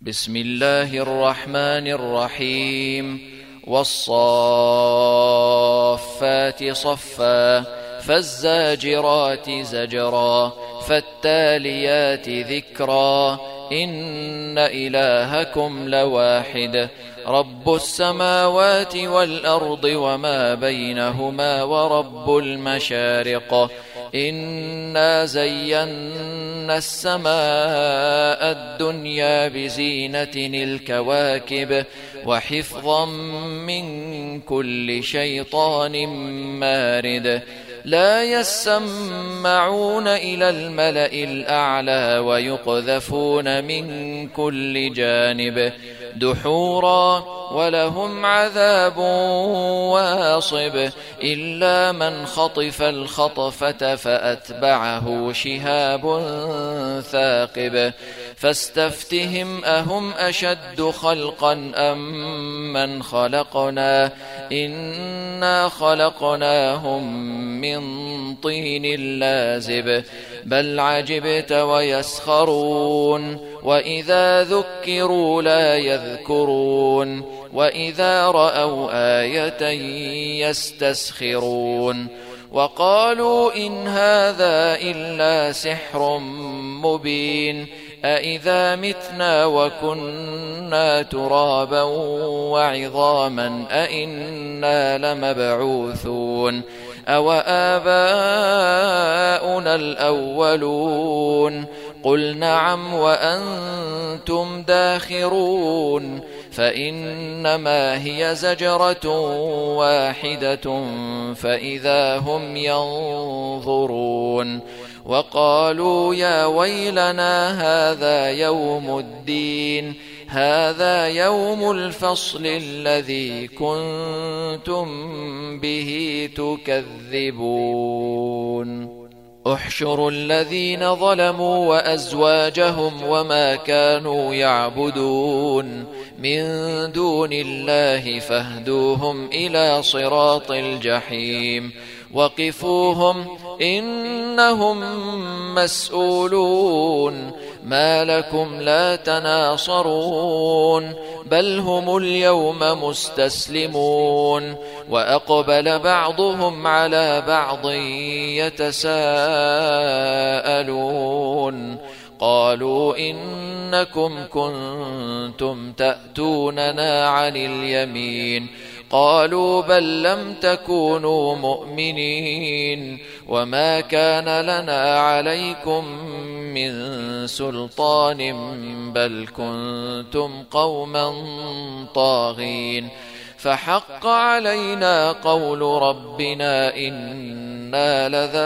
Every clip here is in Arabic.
بسم الله الرحمن الرحيم والصافات صفا فالزاجرات زجرا فالتاليات ذكرا إن إلهكم لواحد رب السماوات والأرض وما بينهما ورب المشارق إنا زينا السماء الدنيا بزينة الكواكب وحفظا من كل شيطان مارد لا يسمعون إلى الملأ الأعلى ويقذفون من كل جانب دحورا ولهم عذاب واصب إلا من خطف الخطفة فأتبعه شهاب ثاقب فاستفتهم أهم أشد خلقا أم من خلقنا إنا خلقناهم من طين لازب بل عجبت ويسخرون وإذا ذكروا لا يذكرون وإذا رأوا آية يستسخرون وقالوا إن هذا إلا سحر مبين أإذا متنا وكنا ترابا وعظاما أإنا لمبعوثون أو آباؤنا الأولون قل نعم وأنتم داخرون فإنما هي زجرة واحدة فإذا هم ينظرون وقالوا يا ويلنا هذا يوم الدين هذا يوم الفصل الذي كنتم به تكذبون احشروا الذين ظلموا وأزواجهم وما كانوا يعبدون من دون الله فاهدوهم إلى صراط الجحيم وقفوهم إنهم مسؤولون ما لكم لا تناصرون بل هم اليوم مستسلمون وأقبل بعضهم على بعض يتساءلون قالوا إنكم كنتم تأتوننا عن اليمين قالوا بل لم تكونوا مؤمنين وما كان لنا عليكم من سلطان بل كنتم قوما طاغين فحق علينا قول ربنا إنا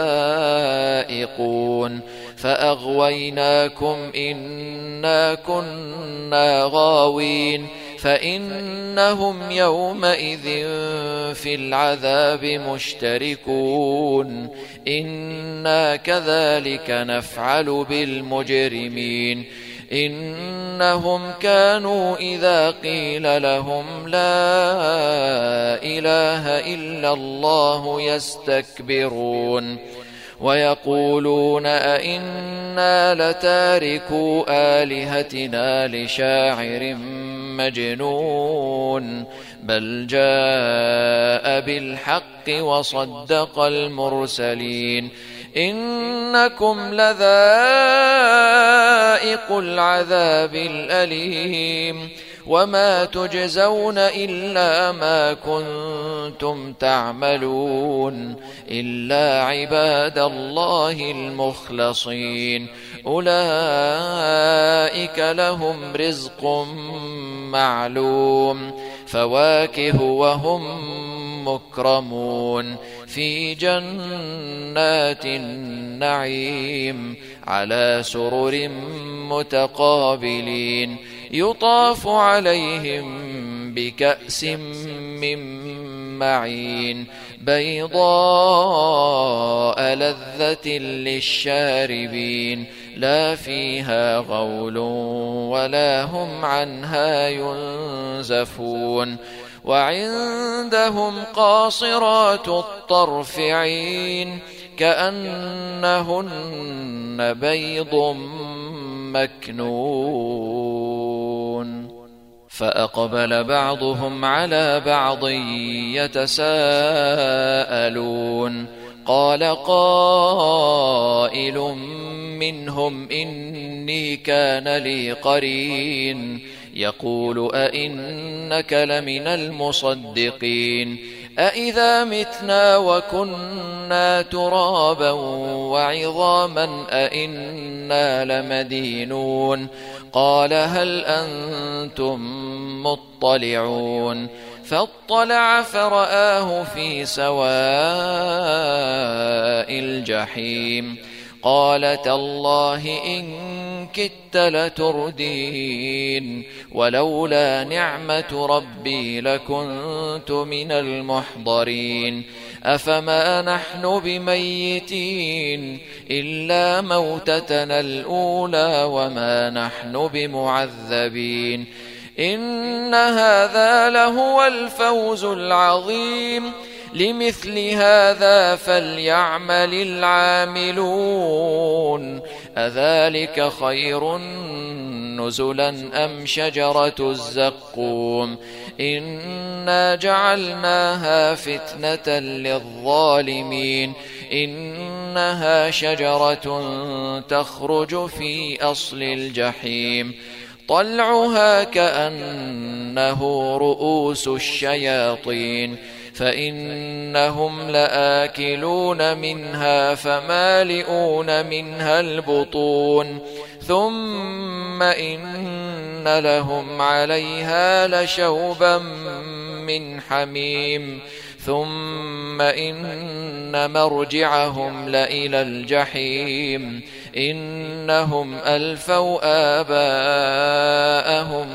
لذائقون فأغويناكم إنا كنا غاوين فإنهم يومئذ في العذاب مشتركون إنا كذلك نفعل بالمجرمين إنهم كانوا إذا قيل لهم لا إله إلا الله يستكبرون ويقولون أئنا لتاركو آلهتنا لشاعر مجنون بل جاء بالحق وصدق المرسلين إنكم لذائق العذاب الأليم وما تجزون إلا ما كنتم تعملون إلا عباد الله المخلصين أولئك لهم رزق معلوم فواكه وهم مكرمون في جنات النعيم على سرر متقابلين يطاف عليهم بكأس من معين بيضاء لذة للشاربين لا فيها غول ولا هم عنها ينزفون وعندهم قاصرات الطرف عين كأنهن بيض مكنون. فأقبل بعضهم على بعض يتساءلون قال قائل منهم إني كان لي قرين يقول أئنك لمن المصدقين أئذا متنا وكنا ترابا وعظاما أئنا لمدينون قال هل أنتم مطلعون فاطلع فرآه في سواء الجحيم قال تالله إن كدت لتردين ولولا نعمة ربي لكنت من المحضرين أفما نحن بميتين إلا موتتنا الأولى وما نحن بمعذبين إن هذا لهو الفوز العظيم لمثل هذا فليعمل العاملون أذلك خير نزلا أم شجرة الزقوم إنا جعلناها فتنة للظالمين إنها شجرة تخرج في أصل الجحيم طلعها كأنه رؤوس الشياطين فإنهم لآكلون منها فمالئون منها البطون ثم إن لهم عليها لشوبا من حميم ثم إن مرجعهم لإلى الجحيم إنهم ألفوا آباءهم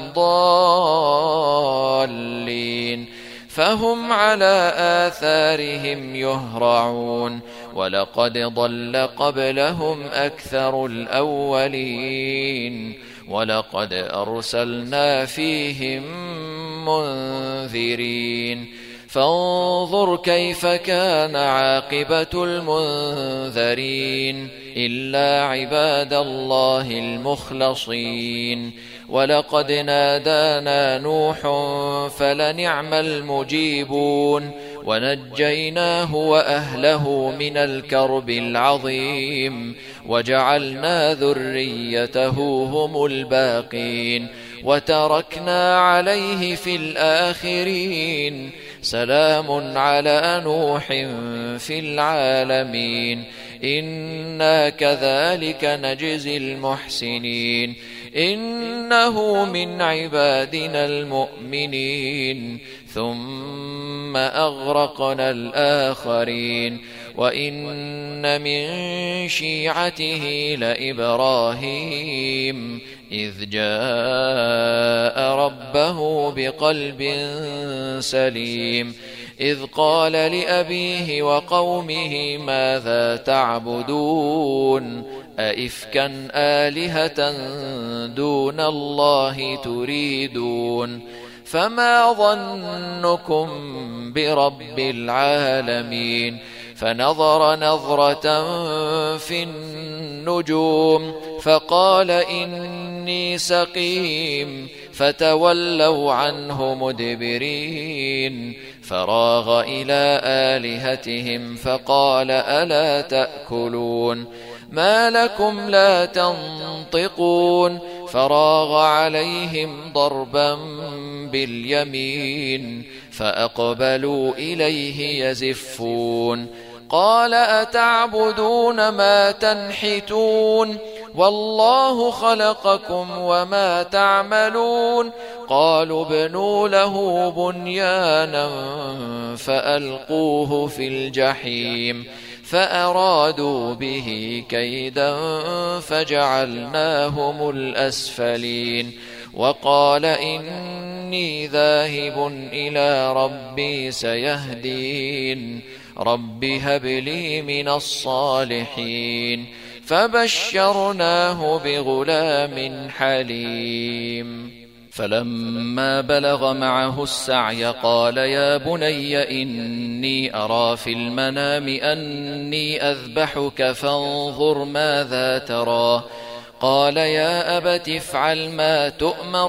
ضالين فهم على آثارهم يهرعون ولقد ضل قبلهم أكثر الأولين ولقد أرسلنا فيهم منذرين فانظر كيف كان عاقبة المنذرين إلا عباد الله المخلصين ولقد نادانا نوح فلنعم المجيبون ونجيناه وأهله من الكرب العظيم وجعلنا ذريته هم الباقين وتركنا عليه في الآخرين سلام على نوح في العالمين إنا كذلك نجزي المحسنين إنه من عبادنا المؤمنين ثم أغرقنا الآخرين وإن من شيعته لإبراهيم إذ جاء ربه بقلب سليم إذ قال لأبيه وقومه ماذا تعبدون أئفكا آلهة دون الله تريدون فما ظنكم برب العالمين فنظر نظرة في النجوم فقال إني سقيم فتولوا عنه مدبرين فراغ إلى آلهتهم فقال ألا تأكلون ما لكم لا تنطقون فراغ عليهم ضربا باليمين فأقبلوا إليه يزفون قال أتعبدون ما تنحتون والله خلقكم وما تعملون قالوا ابنوا له بنيانا فألقوه في الجحيم فأرادوا به كيدا فجعلناهم الأسفلين وقال إني ذاهب إلى ربي سيهدين رب هب لي من الصالحين فبشرناه بغلام حليم فلما بلغ معه السعي قال يا بني إني أرى في المنام أني أذبحك فانظر ماذا ترى قال يا أبت افعل ما تؤمر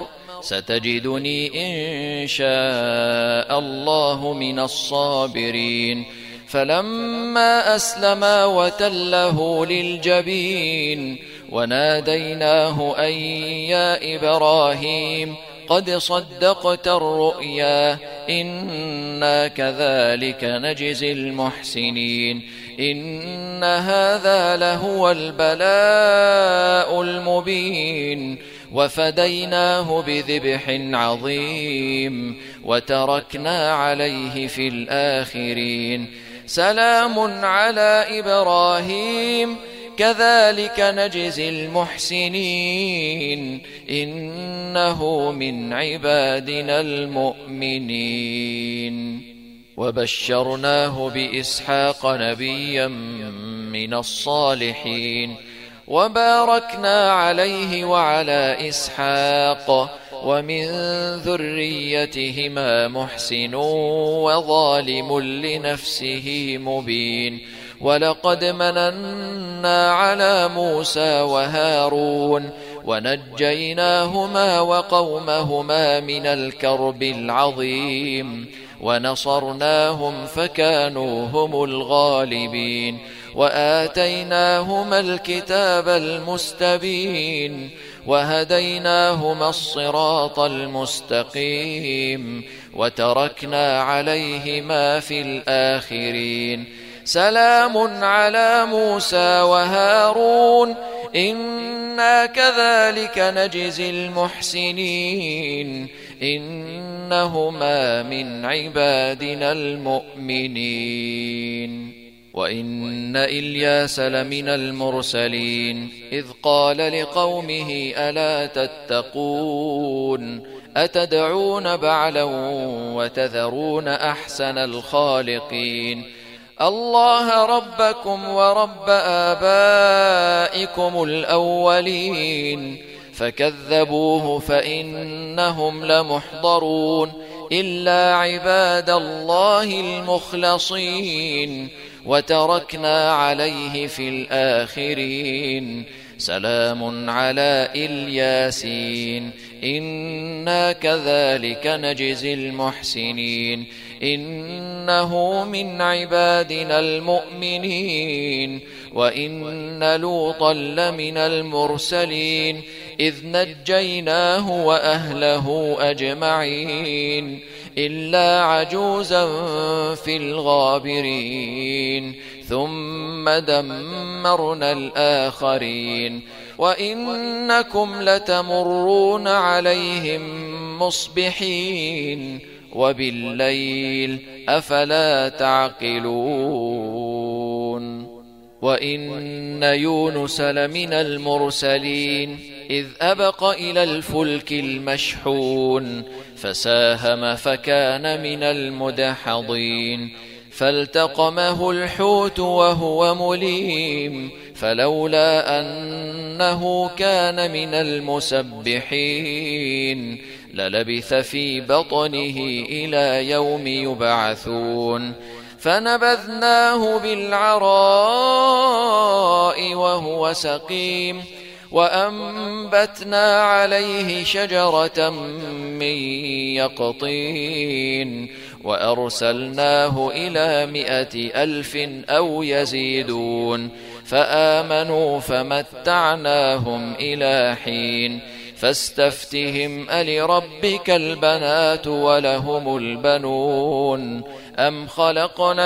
ستجدني إن شاء الله من الصابرين. فلما أسلما وتله للجبين وناديناه أن يا إبراهيم قد صدقت الرؤيا إنا كذلك نجزي المحسنين إن هذا لهو البلاء المبين وفديناه بذبح عظيم وتركنا عليه في الآخرين سلام على إبراهيم كذلك نجزي المحسنين إنه من عبادنا المؤمنين. وبشرناه بإسحاق نبيا من الصالحين وباركنا عليه وعلى إسحاق ومن ذريتهما محسن وظالم لنفسه مبين. ولقد مننا على موسى وهارون ونجيناهما وقومهما من الكرب العظيم ونصرناهم فكانوا هم الغالبين وآتيناهما الكتاب المستبين وهديناهما الصراط المستقيم وتركنا عليهما في الآخرين سلام على موسى وهارون إنا كذلك نجزي المحسنين إنهما من عبادنا المؤمنين. وإن إلياس لمن المرسلين إذ قال لقومه ألا تتقون أتدعون بعلا وتذرون أحسن الخالقين الله ربكم ورب آبائكم الأولين فكذبوه فإنهم لمحضرون إلا عباد الله المخلصين وتركنا عليه في الآخرين سلام على الياسين إنا كذلك نجزي المحسنين إنه من عبادنا المؤمنين. وإن لوطا لمن المرسلين إذ نجيناه وأهله أجمعين إلا عجوزا في الغابرين ثم دمرنا الآخرين وإنكم لتمرون عليهم مصبحين وبالليل أفلا تعقلون. وإن يونس لمن المرسلين إذ أبق إلى الفلك المشحون فساهم فكان من المدحضين فالتقمه الحوت وهو مليم فلولا أنه كان من المسبحين للبث في بطنه إلى يوم يبعثون فنبذناه بالعراء وهو سقيم وأنبتنا عليه شجرة من يقطين وأرسلناه إلى 100,000 أو يزيدون فآمنوا فمتعناهم إلى حين فاستفتهم ألربك البنات ولهم البنون أم خلقنا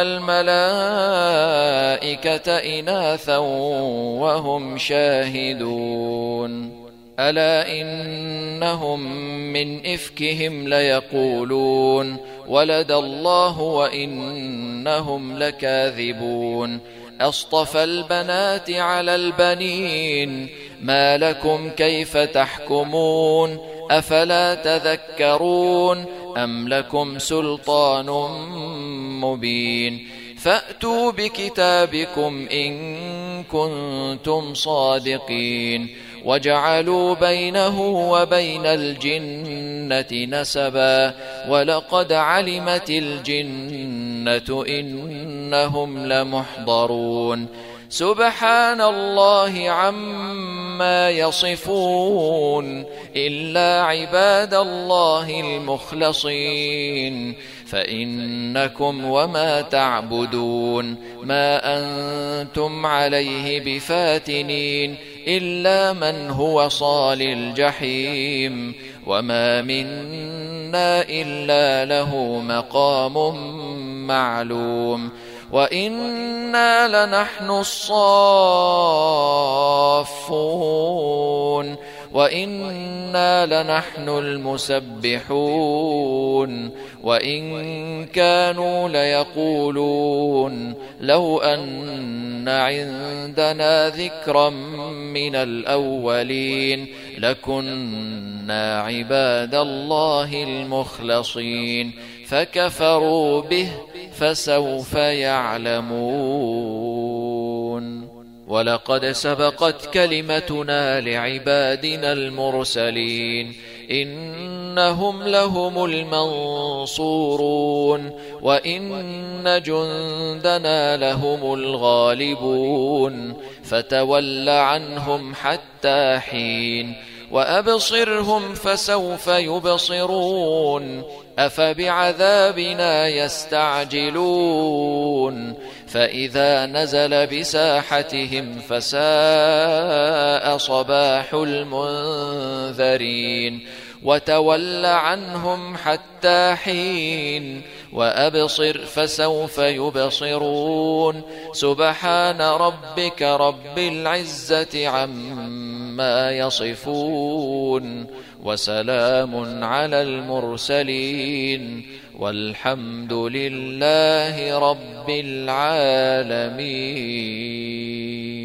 الملائكة إناثا وهم شاهدون ألا إنهم من إفكهم ليقولون ولد الله وإنهم لكاذبون أصطفى البنات على البنين ما لكم كيف تحكمون أفلا تذكرون أم لكم سلطان مبين فأتوا بكتابكم إن كنتم صادقين وجعلوا بينه وبين الجنة نسبا ولقد علمت الجنة إنهم لمحضرون سبحان الله عما عما يصفون إلا عباد الله المخلصين فإنكم وما تعبدون ما أنتم عليه بفاتنين إلا من هو صال الجحيم وما منا إلا له مقام معلوم وإنا لنحن الصافون وإنا لنحن المسبحون وإن كانوا ليقولون لو أن عندنا ذكرا من الأولين لكنا عباد الله المخلصين فكفروا به فسوف يعلمون ولقد سبقت كلمتنا لعبادنا المرسلين إنهم لهم المنصورون وإن جندنا لهم الغالبون فتول عنهم حتى حين وأبصرهم فسوف يبصرون أفبعذابنا يستعجلون فإذا نزل بساحتهم فساء صباح المنذرين وتول عنهم حتى حين وأبصر فسوف يبصرون سبحان ربك رب العزة عما يصفون وسلام على المرسلين والحمد لله رب العالمين.